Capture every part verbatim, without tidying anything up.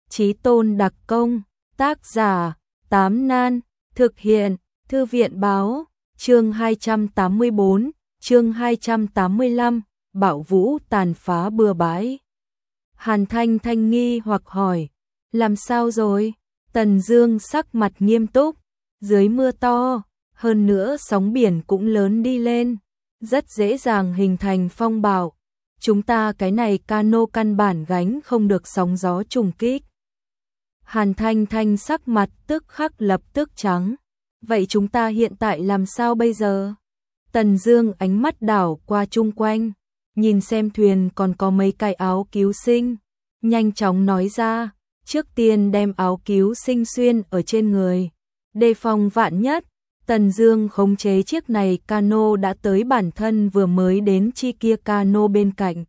Chí tôn đặc công, tác giả, Tám Nan, thực hiện, Thư viện báo, chương hai trăm tám mươi bốn, chương hai trăm tám mươi lăm, bạo vũ tàn phá bừa bãi. Hàn Thanh Thanh nghi hoặc hỏi, làm sao rồi? Tần Dương sắc mặt nghiêm túc, dưới mưa to, hơn nữa sóng biển cũng lớn đi lên, rất dễ dàng hình thành phong bạo. Chúng ta cái này cano căn bản gánh không được sóng gió trùng kích. Hàn Thanh Thanh sắc mặt tức khắc lập tức trắng. Vậy chúng ta hiện tại làm sao bây giờ? Tần Dương ánh mắt đảo qua chung quanh, nhìn xem thuyền còn có mấy cái áo cứu sinh, nhanh chóng nói ra, trước tiên đem áo cứu sinh xuyên ở trên người, đề phòng vạn nhất. Tần Dương khống chế chiếc này cano đã tới bản thân vừa mới đến chi kia cano bên cạnh.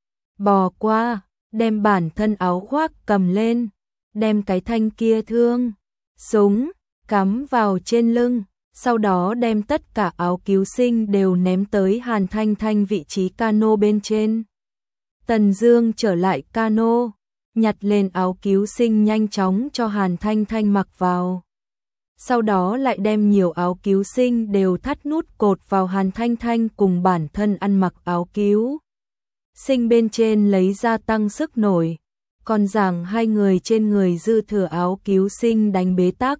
Bò qua, đem bản thân áo khoác cầm lên, đem cái thanh kia thương, súng, cắm vào trên lưng, sau đó đem tất cả áo cứu sinh đều ném tới Hàn Thanh Thanh vị trí cano bên trên. Tần Dương trở lại cano, nhặt lên áo cứu sinh nhanh chóng cho Hàn Thanh Thanh mặc vào. Sau đó lại đem nhiều áo cứu sinh đều thắt nút cột vào Hàn Thanh Thanh cùng bản thân ăn mặc áo cứu sinh bên trên lấy ra tăng sức nổi, còn rằng hai người trên người dư thừa áo cứu sinh đánh bế tắc.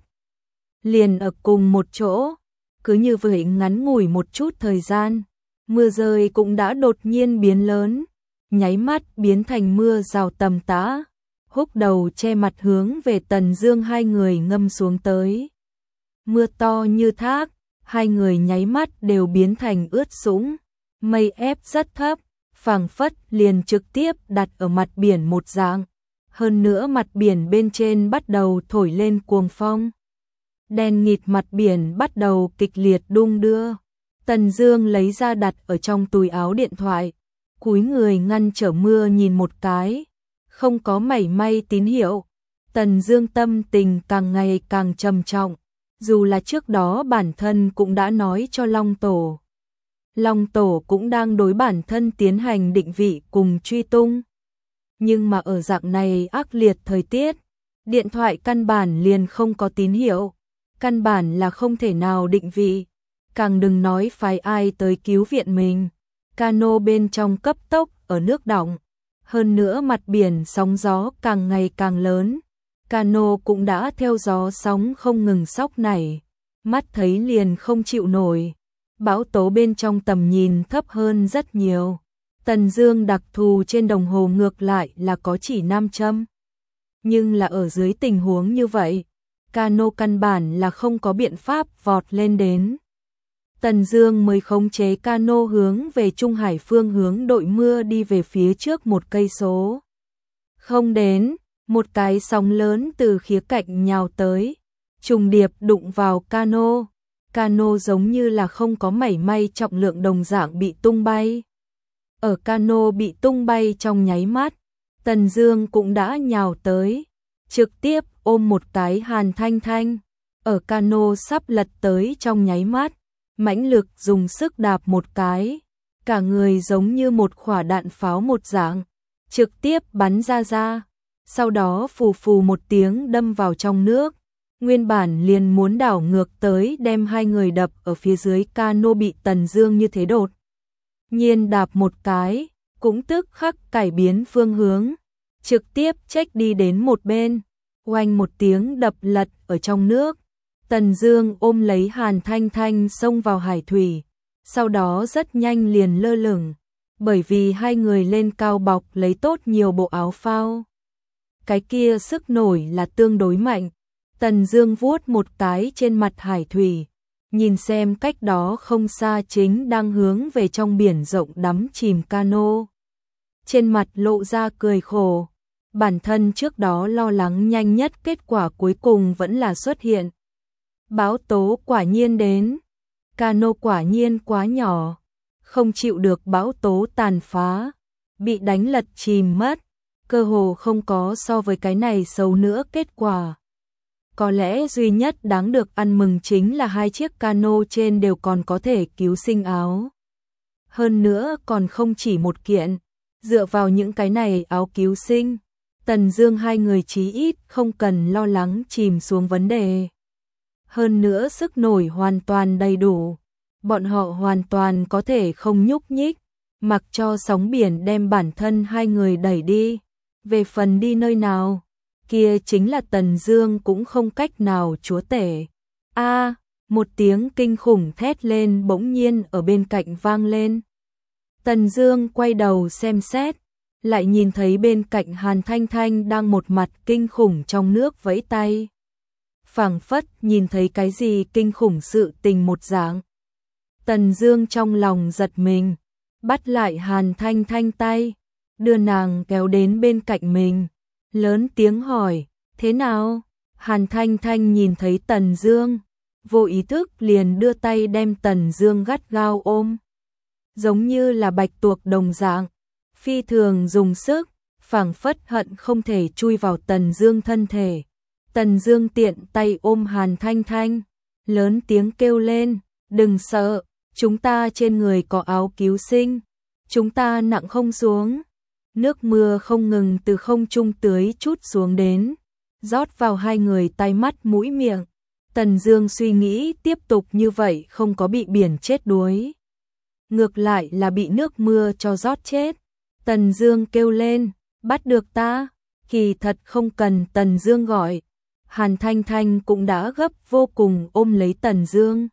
Liền ở cùng một chỗ, cứ như vậy ngắn ngủi một chút thời gian, mưa rơi cũng đã đột nhiên biến lớn, nháy mắt biến thành mưa rào tầm tã, húc đầu che mặt hướng về Tần Dương hai người ngâm xuống tới. Mưa to như thác, hai người nháy mắt đều biến thành ướt sũng, mây ép rất thấp, phảng phất liền trực tiếp đặt ở mặt biển một dạng. Hơn nữa mặt biển bên trên bắt đầu thổi lên cuồng phong. Đen nghịt mặt biển bắt đầu kịch liệt đung đưa. Tần Dương lấy ra đặt ở trong túi áo điện thoại, cúi người ngăn trở mưa nhìn một cái, không có mảy may tín hiệu. Tần Dương tâm tình càng ngày càng trầm trọng, dù là trước đó bản thân cũng đã nói cho Long Tổ. Long Tổ cũng đang đối bản thân tiến hành định vị cùng truy tung. Nhưng mà ở dạng này ác liệt thời tiết, điện thoại căn bản liền không có tín hiệu, căn bản là không thể nào định vị, càng đừng nói phái ai tới cứu viện mình. Cano bên trong cấp tốc ở nước đọng, hơn nữa mặt biển sóng gió càng ngày càng lớn, cano cũng đã theo gió sóng không ngừng sóc nảy, mắt thấy liền không chịu nổi. Bão tố bên trong tầm nhìn thấp hơn rất nhiều. Tần Dương đặc thù trên đồng hồ ngược lại là có chỉ nam châm. Nhưng là ở dưới tình huống như vậy, cano căn bản là không có biện pháp vọt lên đến. Tần Dương mới khống chế cano hướng về Trung Hải phương hướng đội mưa đi về phía trước một cây số. Không đến, một cái sóng lớn từ khía cạnh nhào tới, trùng điệp đụng vào cano. Cano giống như là không có mảy may trọng lượng đồng dạng bị tung bay. Ở cano bị tung bay trong nháy mắt, Tần Dương cũng đã nhào tới, trực tiếp ôm một cái Hàn Thanh Thanh. Ở cano sắp lật tới trong nháy mắt, mãnh lực dùng sức đạp một cái, cả người giống như một quả đạn pháo một dạng, trực tiếp bắn ra ra, sau đó phù phù một tiếng đâm vào trong nước. Nguyên bản liền muốn đảo ngược tới đem hai người đập ở phía dưới cano bị Tần Dương như thế đột nhiên đạp một cái, cũng tức khắc cải biến phương hướng, trực tiếp chếch đi đến một bên, oanh một tiếng đập lật ở trong nước. Tần Dương ôm lấy Hàn Thanh Thanh xông vào hải thủy, sau đó rất nhanh liền lơ lửng, bởi vì hai người lên cao bọc lấy tốt nhiều bộ áo phao. Cái kia sức nổi là tương đối mạnh. Tần Dương vuốt một cái trên mặt hải thủy, nhìn xem cách đó không xa chính đang hướng về trong biển rộng đắm chìm cano. Trên mặt lộ ra cười khổ, bản thân trước đó lo lắng nhanh nhất kết quả cuối cùng vẫn là xuất hiện. Bão tố quả nhiên đến, cano quả nhiên quá nhỏ, không chịu được bão tố tàn phá, bị đánh lật chìm mất, cơ hồ không có so với cái này xấu nữa kết quả. Có lẽ duy nhất đáng được ăn mừng chính là hai chiếc cano trên đều còn có thể cứu sinh áo. Hơn nữa còn không chỉ một kiện, dựa vào những cái này áo cứu sinh, Tần Dương hai người chí ít không cần lo lắng chìm xuống vấn đề. Hơn nữa sức nổi hoàn toàn đầy đủ, bọn họ hoàn toàn có thể không nhúc nhích, mặc cho sóng biển đem bản thân hai người đẩy đi. Về phần đi nơi nào, kia chính là Tần Dương cũng không cách nào chúa tể. A, một tiếng kinh khủng thét lên bỗng nhiên ở bên cạnh vang lên. Tần Dương quay đầu xem xét, lại nhìn thấy bên cạnh Hàn Thanh Thanh đang một mặt kinh khủng trong nước vẫy tay. Phảng phất nhìn thấy cái gì kinh khủng sự tình một dạng. Tần Dương trong lòng giật mình, bắt lại Hàn Thanh Thanh tay, đưa nàng kéo đến bên cạnh mình, lớn tiếng hỏi, thế nào? Hàn Thanh Thanh nhìn thấy Tần Dương, vô ý thức liền đưa tay đem Tần Dương gắt gao ôm. Giống như là bạch tuộc đồng dạng, phi thường dùng sức, phảng phất hận không thể chui vào Tần Dương thân thể. Tần Dương tiện tay ôm Hàn Thanh Thanh, lớn tiếng kêu lên, đừng sợ, chúng ta trên người có áo cứu sinh, chúng ta nặng không xuống. Nước mưa không ngừng từ không trung tưới chút xuống đến, rót vào hai người tai mắt mũi miệng. Tần Dương suy nghĩ tiếp tục như vậy không có bị biển chết đuối, ngược lại là bị nước mưa cho rót chết. Tần Dương kêu lên, bắt được ta. Kỳ thật không cần Tần Dương gọi, Hàn Thanh Thanh cũng đã gấp vô cùng ôm lấy Tần Dương,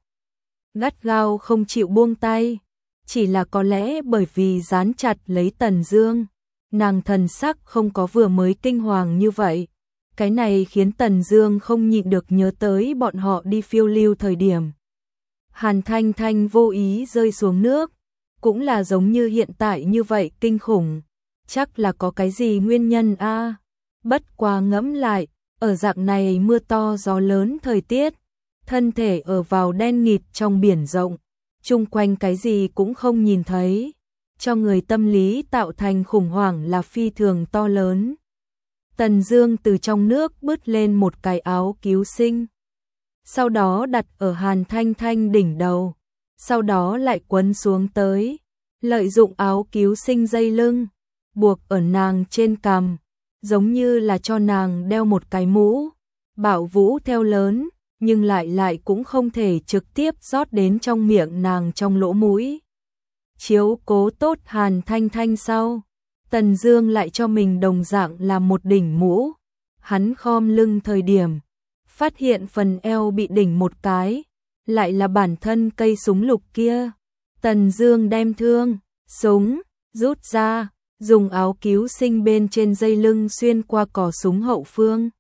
gắt gao không chịu buông tay. Chỉ là có lẽ bởi vì dán chặt lấy Tần Dương, nàng thần sắc không có vừa mới kinh hoàng như vậy. Cái này khiến Tần Dương không nhịn được nhớ tới bọn họ đi phiêu lưu thời điểm. Hàn Thanh Thanh vô ý rơi xuống nước, cũng là giống như hiện tại như vậy kinh khủng, chắc là có cái gì nguyên nhân a. À. Bất quá ngẫm lại, ở dạng này mưa to gió lớn thời tiết, thân thể ở vào đen nghịt trong biển rộng, chung quanh cái gì cũng không nhìn thấy, cho người tâm lý tạo thành khủng hoảng là phi thường to lớn. Tần Dương từ trong nước bứt lên một cái áo cứu sinh, sau đó đặt ở Hàn Thanh Thanh đỉnh đầu, sau đó lại quấn xuống tới, lợi dụng áo cứu sinh dây lưng, buộc ở nàng trên cằm, giống như là cho nàng đeo một cái mũ. Bạo vũ theo lớn, nhưng lại lại cũng không thể trực tiếp rót đến trong miệng nàng trong lỗ mũi. Chiếu cố tốt Hàn Thanh Thanh sau, Tần Dương lại cho mình đồng dạng là một đỉnh mũ. Hắn khom lưng thời điểm, phát hiện phần eo bị đỉnh một cái, lại là bản thân cây súng lục kia. Tần Dương đem thương, súng, rút ra, dùng áo cứu sinh bên trên dây lưng xuyên qua cò súng hậu phương.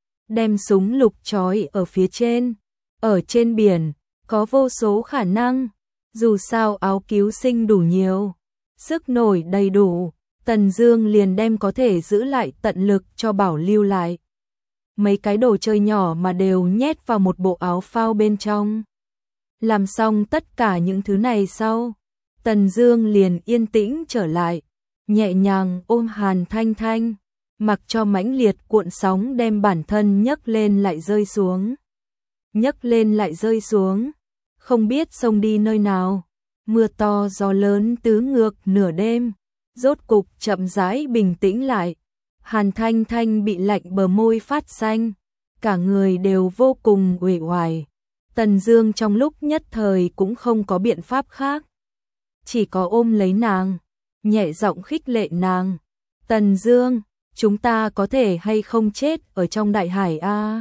Đem súng lục trói ở phía trên. Ở trên biển, có vô số khả năng. Dù sao áo cứu sinh đủ nhiều, sức nổi đầy đủ, Tần Dương liền đem có thể giữ lại tận lực cho bảo lưu lại. Mấy cái đồ chơi nhỏ mà đều nhét vào một bộ áo phao bên trong. Làm xong tất cả những thứ này sau, Tần Dương liền yên tĩnh trở lại, nhẹ nhàng ôm Hàn Thanh Thanh, mặc cho mãnh liệt cuộn sóng đem bản thân nhấc lên lại rơi xuống. Nhấc lên lại rơi xuống, không biết xông đi nơi nào. Mưa to gió lớn tứ ngược nửa đêm, rốt cục chậm rãi bình tĩnh lại. Hàn Thanh Thanh bị lạnh bờ môi phát xanh, cả người đều vô cùng uể oải. Tần Dương trong lúc nhất thời cũng không có biện pháp khác, chỉ có ôm lấy nàng, nhẹ giọng khích lệ nàng. Tần Dương, chúng ta có thể hay không chết ở trong đại hải a? À?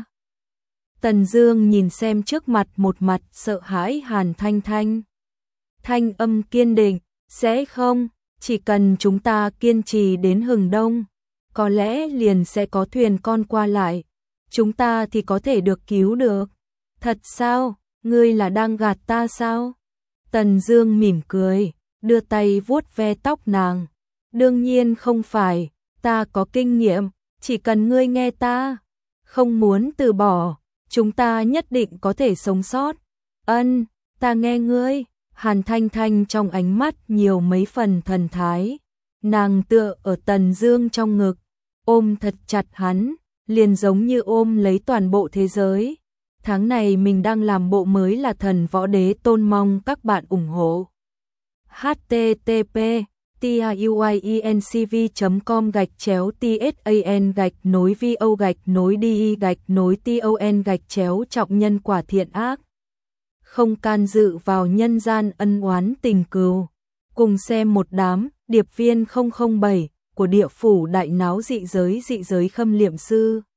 Tần Dương nhìn xem trước mặt một mặt sợ hãi Hàn Thanh Thanh. Thanh âm kiên định, sẽ không, chỉ cần chúng ta kiên trì đến hừng đông, có lẽ liền sẽ có thuyền con qua lại, chúng ta thì có thể được cứu được. Thật sao, ngươi là đang gạt ta sao? Tần Dương mỉm cười, đưa tay vuốt ve tóc nàng. Đương nhiên không phải, ta có kinh nghiệm, chỉ cần ngươi nghe ta, không muốn từ bỏ, chúng ta nhất định có thể sống sót. Ân, ta nghe ngươi. Hàn Thanh Thanh trong ánh mắt nhiều mấy phần thần thái, nàng tựa ở Tần Dương trong ngực, ôm thật chặt hắn, liền giống như ôm lấy toàn bộ thế giới. Tháng này mình đang làm bộ mới là Thần Võ Đế Tôn, mong các bạn ủng hộ. H T T P tiuiencv chấm com gạch chéo tsan gạch nối vo gạch nối đi gạch nối ton gạch chéo trọng nhân quả thiện ác. Không can dự vào nhân gian ân oán tình cừu. Cùng xem một đám điệp viên không không bảy của địa phủ đại náo dị giới dị giới khâm liệm sư.